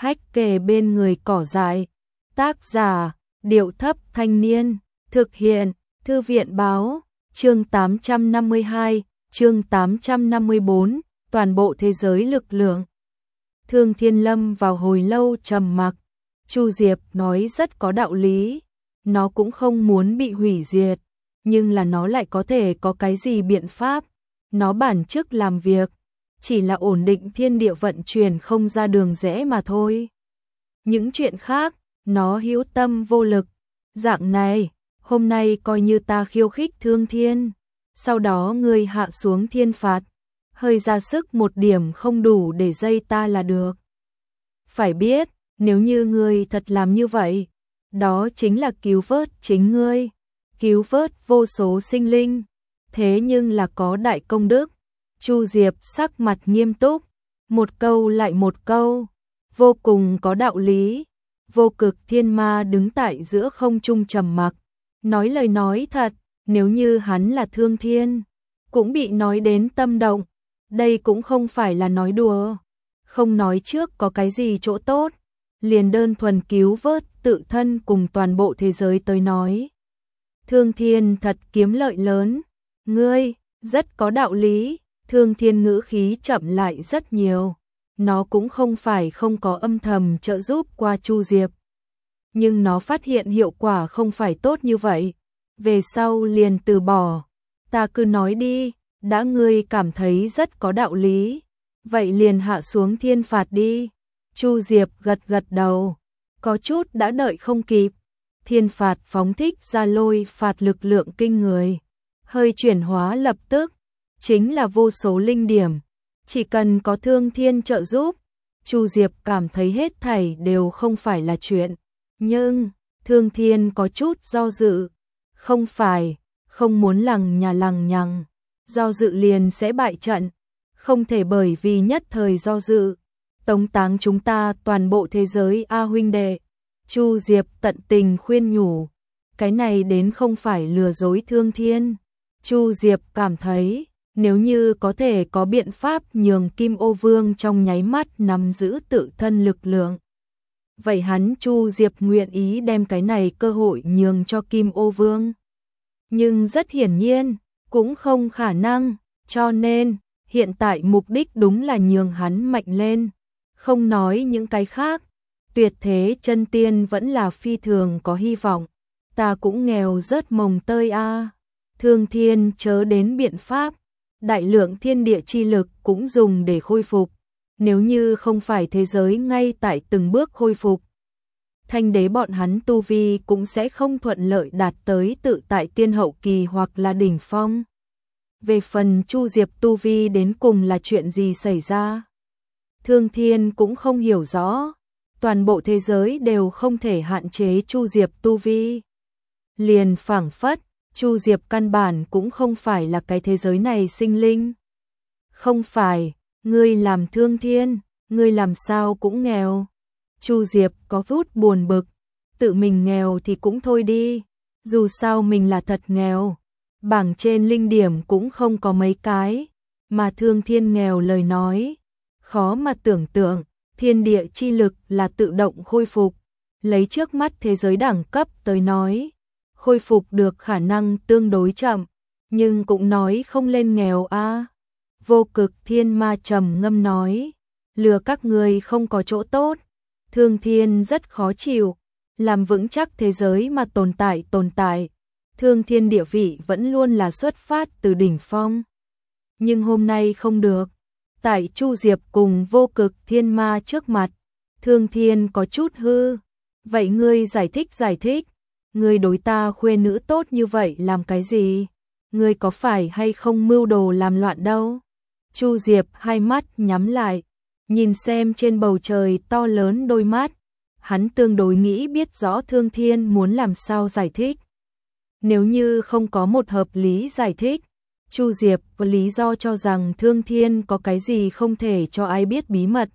hách kề bên người cỏ dại. Tác giả, Điệu Thấp Thanh Niên. Thực hiện, Thư viện Báo. Chương 852, chương 854, toàn bộ thế giới lực lượng. Thương Thiên lâm vào hồi lâu trầm mặc. Chu Diệp nói rất có đạo lý. Nó cũng không muốn bị hủy diệt, nhưng là nó lại có thể có cái gì biện pháp. Nó bản chức làm việc, chỉ là ổn định thiên địa vận chuyển không ra đường rẽ mà thôi. Những chuyện khác, nó hữu tâm vô lực. Dạng này, hôm nay coi như ta khiêu khích Thương Thiên, sau đó ngươi hạ xuống thiên phạt, hơi ra sức một điểm không đủ để dây ta là được. Phải biết, nếu như ngươi thật làm như vậy, đó chính là cứu vớt chính ngươi, cứu vớt vô số sinh linh, thế nhưng là có đại công đức. Chu Diệp sắc mặt nghiêm túc, một câu lại một câu, vô cùng có đạo lý. Vô Cực Thiên Ma đứng tại giữa không trung trầm mặc, nói lời nói thật, nếu như hắn là Thương Thiên, cũng bị nói đến tâm động. Đây cũng không phải là nói đùa, không nói trước có cái gì chỗ tốt, liền đơn thuần cứu vớt tự thân cùng toàn bộ thế giới tới nói. Thương Thiên thật kiếm lợi lớn, ngươi, rất có đạo lý. Thương Thiên ngữ khí chậm lại rất nhiều, nó cũng không phải không có âm thầm trợ giúp qua Chu Diệp. Nhưng nó phát hiện hiệu quả không phải tốt như vậy, về sau liền từ bỏ. Ta cứ nói đi, đã ngươi cảm thấy rất có đạo lý, vậy liền hạ xuống thiên phạt đi. Chu Diệp gật gật đầu, có chút đã đợi không kịp. Thiên phạt phóng thích ra lôi phạt lực lượng kinh người, hơi chuyển hóa lập tức, chính là vô số linh điểm. Chỉ cần có Thương Thiên trợ giúp, Chu Diệp cảm thấy hết thảy đều không phải là chuyện. Nhưng, Thương Thiên có chút do dự. Không phải, không muốn lằng nhằng, do dự liền sẽ bại trận. Không thể bởi vì nhất thời do dự tống táng chúng ta toàn bộ thế giới a huynh đệ. Chu Diệp tận tình khuyên nhủ, cái này đến không phải lừa dối Thương Thiên. Chu Diệp cảm thấy, nếu như có thể có biện pháp nhường Kim Ô Vương trong nháy mắt nắm giữ tự thân lực lượng, vậy hắn Chu Diệp nguyện ý đem cái này cơ hội nhường cho Kim Ô Vương. Nhưng rất hiển nhiên, cũng không khả năng, cho nên, hiện tại mục đích đúng là nhường hắn mạnh lên. Không nói những cái khác, tuyệt thế chân tiên vẫn là phi thường có hy vọng. Ta cũng nghèo rớt mồng tơi a. Thương Thiên chớ đến biện pháp, đại lượng thiên địa chi lực cũng dùng để khôi phục. Nếu như không phải thế giới ngay tại từng bước khôi phục, Thanh đế bọn hắn tu vi cũng sẽ không thuận lợi đạt tới tự tại tiên hậu kỳ hoặc là đỉnh phong. Về phần Chu Diệp tu vi đến cùng là chuyện gì xảy ra, Thương Thiên cũng không hiểu rõ. Toàn bộ thế giới đều không thể hạn chế Chu Diệp tu vi. Liền phảng phất, Chu Diệp căn bản cũng không phải là cái thế giới này sinh linh. Không phải, ngươi làm Thương Thiên, ngươi làm sao cũng nghèo. Chu Diệp có chút buồn bực, tự mình nghèo thì cũng thôi đi, dù sao mình là thật nghèo, bảng trên linh điểm cũng không có mấy cái, mà Thương Thiên nghèo lời nói, khó mà tưởng tượng. Thiên địa chi lực là tự động khôi phục, lấy trước mắt thế giới đẳng cấp tới nói, khôi phục được khả năng tương đối chậm, nhưng cũng nói không lên nghèo a. Vô Cực Thiên Ma trầm ngâm nói, lừa các ngươi không có chỗ tốt. Thương Thiên rất khó chịu, làm vững chắc thế giới mà tồn tại. Thương Thiên địa vị vẫn luôn là xuất phát từ đỉnh phong, nhưng hôm nay không được. Tại Chu Diệp cùng Vô Cực Thiên Ma trước mặt, Thương Thiên có chút hư. Vậy ngươi giải thích, ngươi đối ta khuê nữ tốt như vậy làm cái gì? Ngươi có phải hay không mưu đồ làm loạn đâu? Chu Diệp hai mắt nhắm lại, nhìn xem trên bầu trời to lớn đôi mắt. Hắn tương đối nghĩ biết rõ Thương Thiên muốn làm sao giải thích. Nếu như không có một hợp lý giải thích, Chu Diệp có lý do cho rằng Thương Thiên có cái gì không thể cho ai biết bí mật.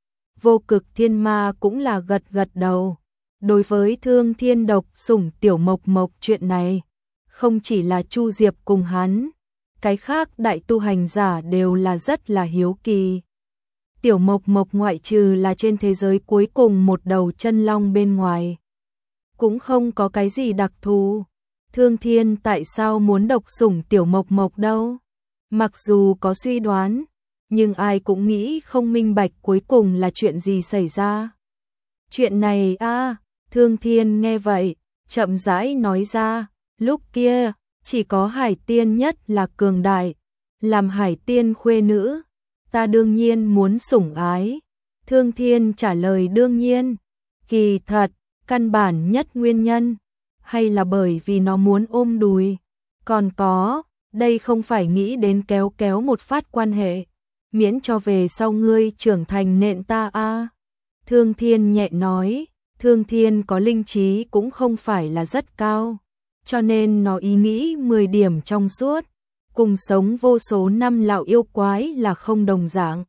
Vô Cực Thiên Ma cũng là gật gật đầu. Đối với Thương Thiên độc sủng tiểu mộc mộc chuyện này, không chỉ là Chu Diệp cùng hắn, cái khác đại tu hành giả đều là rất là hiếu kỳ. Tiểu Mộc Mộc ngoại trừ là trên thế giới cuối cùng một đầu chân long bên ngoài, cũng không có cái gì đặc thù. Thương Thiên tại sao muốn độc sủng Tiểu Mộc Mộc đâu? Mặc dù có suy đoán, nhưng ai cũng nghĩ không minh bạch cuối cùng là chuyện gì xảy ra. Chuyện này Thương Thiên nghe vậy, chậm rãi nói ra, lúc kia, chỉ có Hải Tiên nhất là cường đại, làm Hải Tiên khuê nữ, ta đương nhiên muốn sủng ái. Thương Thiên trả lời đương nhiên, kỳ thật, căn bản nhất nguyên nhân, hay là bởi vì nó muốn ôm đùi, còn có, đây không phải nghĩ đến kéo kéo một phát quan hệ, miễn cho về sau ngươi trưởng thành nện ta Thương Thiên nhẹ nói, Thương Thiên có linh trí cũng không phải là rất cao, cho nên nó ý nghĩ 10 điểm trong suốt, cùng sống vô số năm lão yêu quái là không đồng dạng.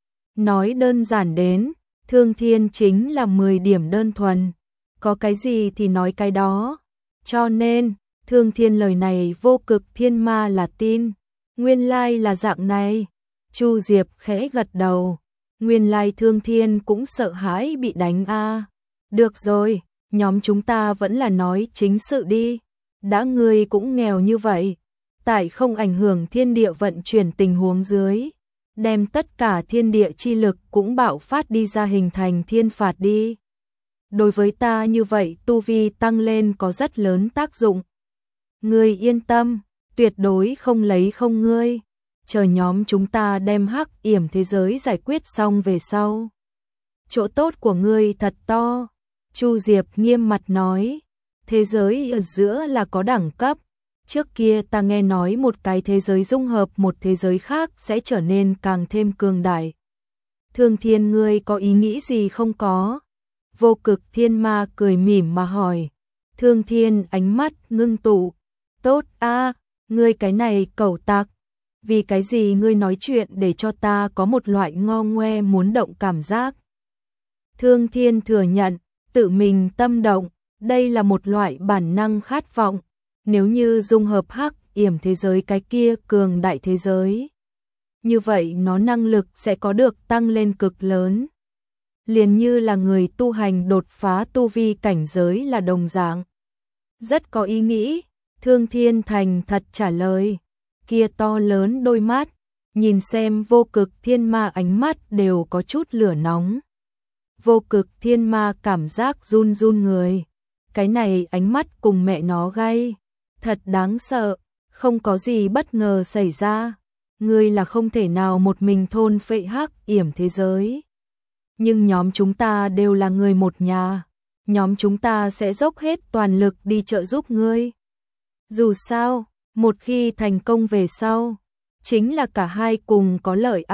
Nói đơn giản đến, Thương Thiên chính là 10 điểm đơn thuần, có cái gì thì nói cái đó, cho nên, Thương Thiên lời này Vô Cực Thiên Ma là tin, nguyên lai là dạng này. Chu Diệp khẽ gật đầu, nguyên lai Thương Thiên cũng sợ hãi bị đánh Được rồi, nhóm chúng ta vẫn là nói chính sự đi, đã ngươi cũng nghèo như vậy, tại không ảnh hưởng thiên địa vận chuyển tình huống dưới, đem tất cả thiên địa chi lực cũng bạo phát đi ra hình thành thiên phạt đi. Đối với ta như vậy tu vi tăng lên có rất lớn tác dụng. Ngươi yên tâm, tuyệt đối không lấy không ngươi. Chờ nhóm chúng ta đem hắc yểm thế giới giải quyết xong về sau. Chỗ tốt của ngươi thật to. Chu Diệp nghiêm mặt nói. Thế giới ở giữa là có đẳng cấp. Trước kia ta nghe nói một cái thế giới dung hợp một thế giới khác sẽ trở nên càng thêm cường đại. Thương Thiên ngươi có ý nghĩ gì không có? Vô Cực Thiên Ma cười mỉm mà hỏi. Thương Thiên ánh mắt ngưng tụ. Tốt ngươi cái này cẩu tặc. Vì cái gì ngươi nói chuyện để cho ta có một loại ngo ngoe muốn động cảm giác? Thương Thiên thừa nhận, tự mình tâm động, đây là một loại bản năng khát vọng. Nếu như dung hợp hắc yểm thế giới cái kia cường đại thế giới, như vậy nó năng lực sẽ có được tăng lên cực lớn. Liền như là người tu hành đột phá tu vi cảnh giới là đồng dạng. Rất có ý nghĩ, Thương Thiên thành thật trả lời. Kia to lớn đôi mắt, nhìn xem Vô Cực Thiên Ma ánh mắt đều có chút lửa nóng. Vô Cực Thiên Ma cảm giác run run người. Cái này ánh mắt cùng mẹ nó gay, thật đáng sợ, không có gì bất ngờ xảy ra. Ngươi là không thể nào một mình thôn phệ hắc yểm thế giới. Nhưng nhóm chúng ta đều là người một nhà, nhóm chúng ta sẽ dốc hết toàn lực đi trợ giúp ngươi. Dù sao, một khi thành công về sau, chính là cả hai cùng có lợi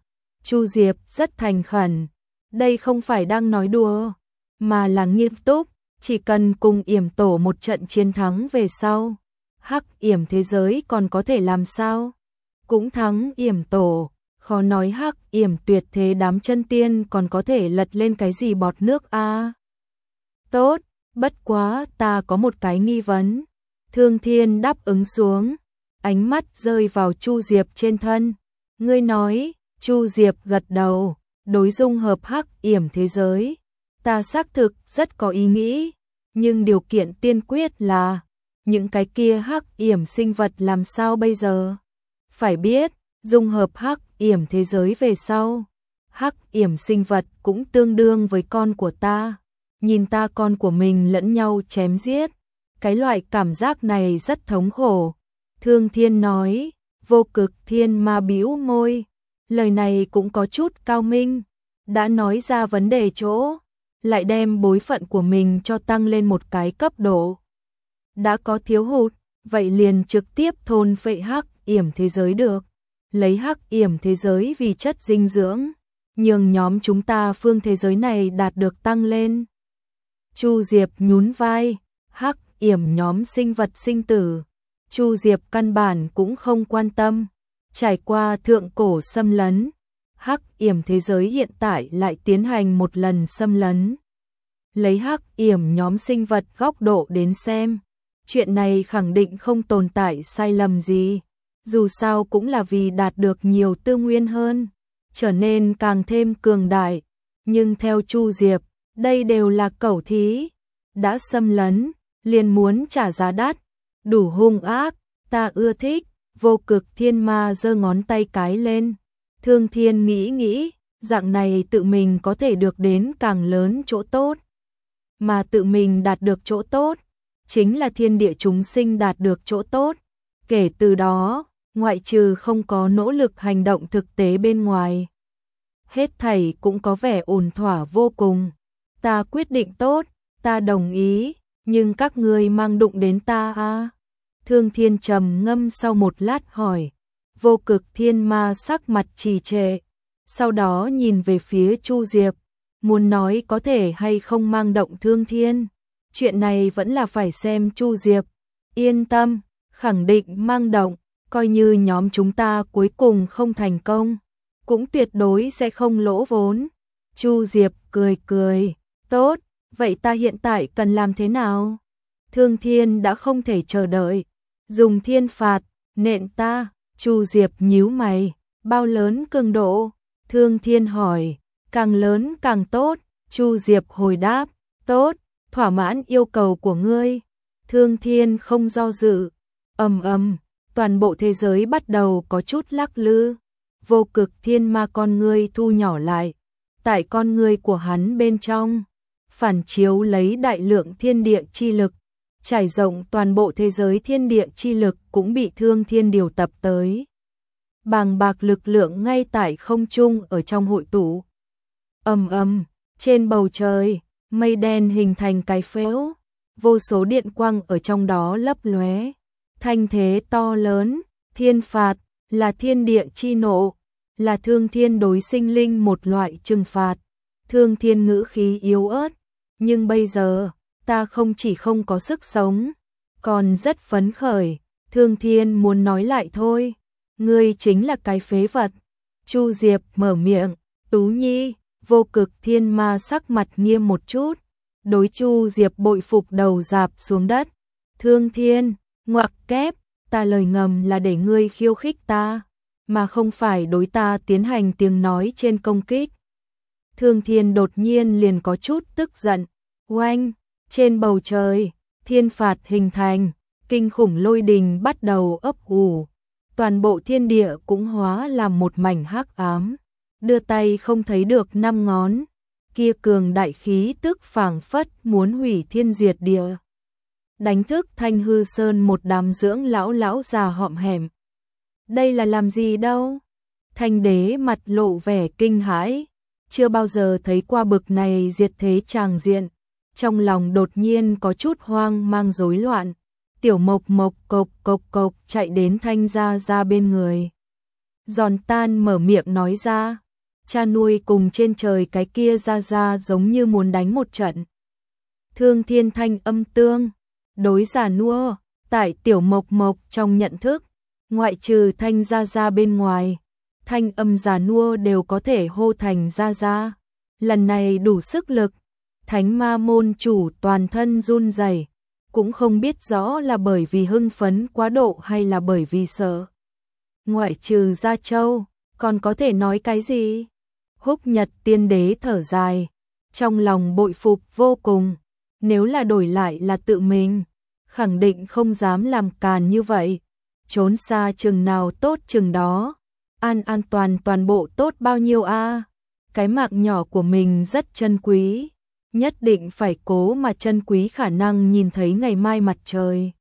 Chu Diệp rất thành khẩn, đây không phải đang nói đùa, mà là nghiêm túc, chỉ cần cùng yểm tổ một trận chiến thắng về sau, hắc yểm thế giới còn có thể làm sao? Cũng thắng yểm tổ, khó nói hắc yểm tuyệt thế đám chân tiên còn có thể lật lên cái gì bọt nước Tốt, bất quá ta có một cái nghi vấn. Thương Thiên đáp ứng xuống, ánh mắt rơi vào Chu Diệp trên thân. Ngươi nói, Chu Diệp gật đầu, đối dung hợp hắc yểm thế giới. Ta xác thực rất có ý nghĩ, nhưng điều kiện tiên quyết là, những cái kia hắc yểm sinh vật làm sao bây giờ? Phải biết, dung hợp hắc yểm thế giới về sau, hắc yểm sinh vật cũng tương đương với con của ta. Nhìn ta con của mình lẫn nhau chém giết. Cái loại cảm giác này rất thống khổ. Thương Thiên nói, Vô Cực Thiên Ma bĩu môi. Lời này cũng có chút cao minh. Đã nói ra vấn đề chỗ, lại đem bối phận của mình cho tăng lên một cái cấp độ. Đã có thiếu hụt, vậy liền trực tiếp thôn phệ hắc yểm thế giới được. Lấy hắc yểm thế giới vì chất dinh dưỡng, nhường nhóm chúng ta phương thế giới này đạt được tăng lên. Chu Diệp nhún vai, hắc yểm nhóm sinh vật sinh tử, Chu Diệp căn bản cũng không quan tâm. Trải qua thượng cổ xâm lấn, hắc yểm thế giới hiện tại lại tiến hành một lần xâm lấn. Lấy hắc yểm nhóm sinh vật góc độ đến xem, chuyện này khẳng định không tồn tại sai lầm gì. Dù sao cũng là vì đạt được nhiều tư nguyên hơn, trở nên càng thêm cường đại. Nhưng theo Chu Diệp, đây đều là cẩu thí, đã xâm lấn, liền muốn trả giá đắt, đủ hung ác, ta ưa thích. Vô Cực Thiên Ma giơ ngón tay cái lên. Thương Thiên nghĩ, dạng này tự mình có thể được đến càng lớn chỗ tốt. Mà tự mình đạt được chỗ tốt, chính là thiên địa chúng sinh đạt được chỗ tốt. Kể từ đó, ngoại trừ không có nỗ lực hành động thực tế bên ngoài, hết thảy cũng có vẻ ổn thỏa vô cùng. Ta quyết định tốt, ta đồng ý, nhưng các ngươi mang đụng đến ta à? Thương Thiên trầm ngâm sau một lát hỏi. Vô Cực Thiên Ma sắc mặt trì trệ, sau đó nhìn về phía Chu Diệp, muốn nói có thể hay không mang động Thương Thiên. Chuyện này vẫn là phải xem Chu Diệp. Yên tâm, khẳng định mang động, coi như nhóm chúng ta cuối cùng không thành công, cũng tuyệt đối sẽ không lỗ vốn. Chu Diệp cười, tốt, vậy ta hiện tại cần làm thế nào? Thương Thiên đã không thể chờ đợi, dùng thiên phạt, nện ta. Chu Diệp nhíu mày, bao lớn cường độ? Thương Thiên hỏi, càng lớn càng tốt. Chu Diệp hồi đáp, tốt, thỏa mãn yêu cầu của ngươi. Thương Thiên không do dự, ầm, toàn bộ thế giới bắt đầu có chút lắc lư. Vô Cực Thiên Ma con ngươi thu nhỏ lại, tại con ngươi của hắn bên trong, phản chiếu lấy đại lượng thiên địa chi lực, trải rộng toàn bộ thế giới. Thiên địa chi lực cũng bị Thương Thiên điều tập tới. Bàng bạc lực lượng ngay tại không trung ở trong hội tụ. Ầm, trên bầu trời, mây đen hình thành cái phễu, vô số điện quang ở trong đó lấp lóe. Thanh thế to lớn, thiên phạt, là thiên địa chi nộ, là Thương Thiên đối sinh linh một loại trừng phạt. Thương Thiên ngữ khí yếu ớt, nhưng bây giờ, ta không chỉ không có sức sống, còn rất phấn khởi. Thương Thiên muốn nói lại thôi, ngươi chính là cái phế vật. Chu Diệp mở miệng, Tú Nhi. Vô Cực Thiên Ma sắc mặt nghiêm một chút, đối Chu Diệp bội phục đầu rạp xuống đất. Thương Thiên, ngoặc kép, ta lời ngầm là để ngươi khiêu khích ta, mà không phải đối ta tiến hành tiếng nói trên công kích. Thương Thiên đột nhiên liền có chút tức giận. Oanh, trên bầu trời, thiên phạt hình thành, kinh khủng lôi đình bắt đầu ấp ủ, toàn bộ thiên địa cũng hóa làm một mảnh hắc ám. Đưa tay không thấy được 5 ngón, kia cường đại khí tức phảng phất muốn hủy thiên diệt địa. Đánh thức Thanh Hư Sơn một đám dưỡng lão già hõm hẻm. Đây là làm gì đâu? Thanh đế mặt lộ vẻ kinh hãi, chưa bao giờ thấy qua bực này diệt thế tràng diện, trong lòng đột nhiên có chút hoang mang rối loạn. Tiểu Mộc Mộc cộc chạy đến Thanh gia gia bên người. Giòn tan mở miệng nói ra, cha nuôi cùng trên trời cái kia ra giống như muốn đánh một trận. Thương Thiên thanh âm tương đối già nua, tại Tiểu Mộc Mộc trong nhận thức, ngoại trừ Thanh ra bên ngoài, thanh âm già nua đều có thể hô thành ra. Lần này đủ sức lực, Thánh Ma môn chủ toàn thân run rẩy, cũng không biết rõ là bởi vì hưng phấn quá độ hay là bởi vì sợ. Ngoại trừ Gia Châu, còn có thể nói cái gì? Húc Nhật Tiên Đế thở dài, trong lòng bội phục vô cùng, nếu là đổi lại là tự mình, khẳng định không dám làm càn như vậy, trốn xa chừng nào tốt chừng đó, an toàn toàn bộ tốt bao nhiêu a? Cái mạng nhỏ của mình rất chân quý, nhất định phải cố mà chân quý khả năng nhìn thấy ngày mai mặt trời.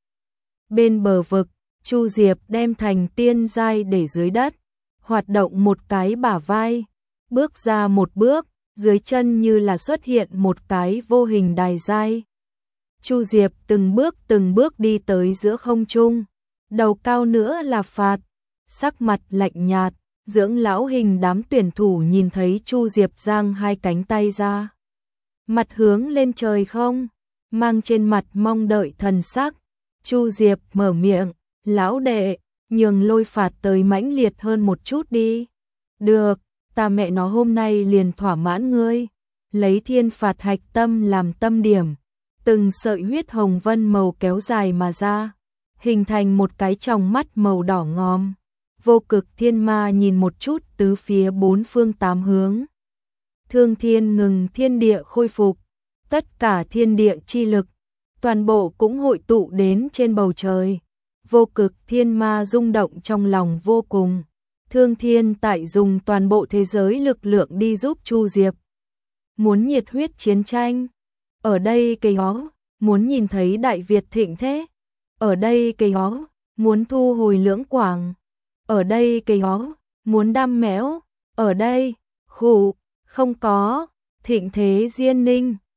Bên bờ vực, Chu Diệp đem thành tiên giai để dưới đất, hoạt động một cái bả vai, bước ra một bước, dưới chân như là xuất hiện một cái vô hình đài giai. Chu Diệp từng bước đi tới giữa không trung, đầu cao nữa là phạt, sắc mặt lạnh nhạt, dưỡng lão hình đám tuyển thủ nhìn thấy Chu Diệp giang hai cánh tay ra, mặt hướng lên trời không, mang trên mặt mong đợi thần sắc. Chu Diệp mở miệng, lão đệ, nhường lôi phạt tới mãnh liệt hơn một chút đi. Được, ta mẹ nó hôm nay liền thỏa mãn ngươi. Lấy thiên phạt hạch tâm làm tâm điểm, từng sợi huyết hồng vân màu kéo dài mà ra, hình thành một cái tròng mắt màu đỏ ngòm. Vô Cực Thiên Ma nhìn một chút tứ phía bốn phương tám hướng. Thương thiên ngừng, thiên địa khôi phục, tất cả thiên địa chi lực, toàn bộ cũng hội tụ đến trên bầu trời. Vô Cực Thiên Ma rung động trong lòng vô cùng. Thương Thiên tại dùng toàn bộ thế giới lực lượng đi giúp Chu Diệp. Muốn nhiệt huyết chiến tranh. Ở đây cây hó, muốn nhìn thấy Đại Việt thịnh thế. Ở đây cây hó, muốn thu hồi Lưỡng Quảng. Ở đây cây hó, muốn đam mẽo. Ở đây, khủ, không có, thịnh thế Diên Ninh.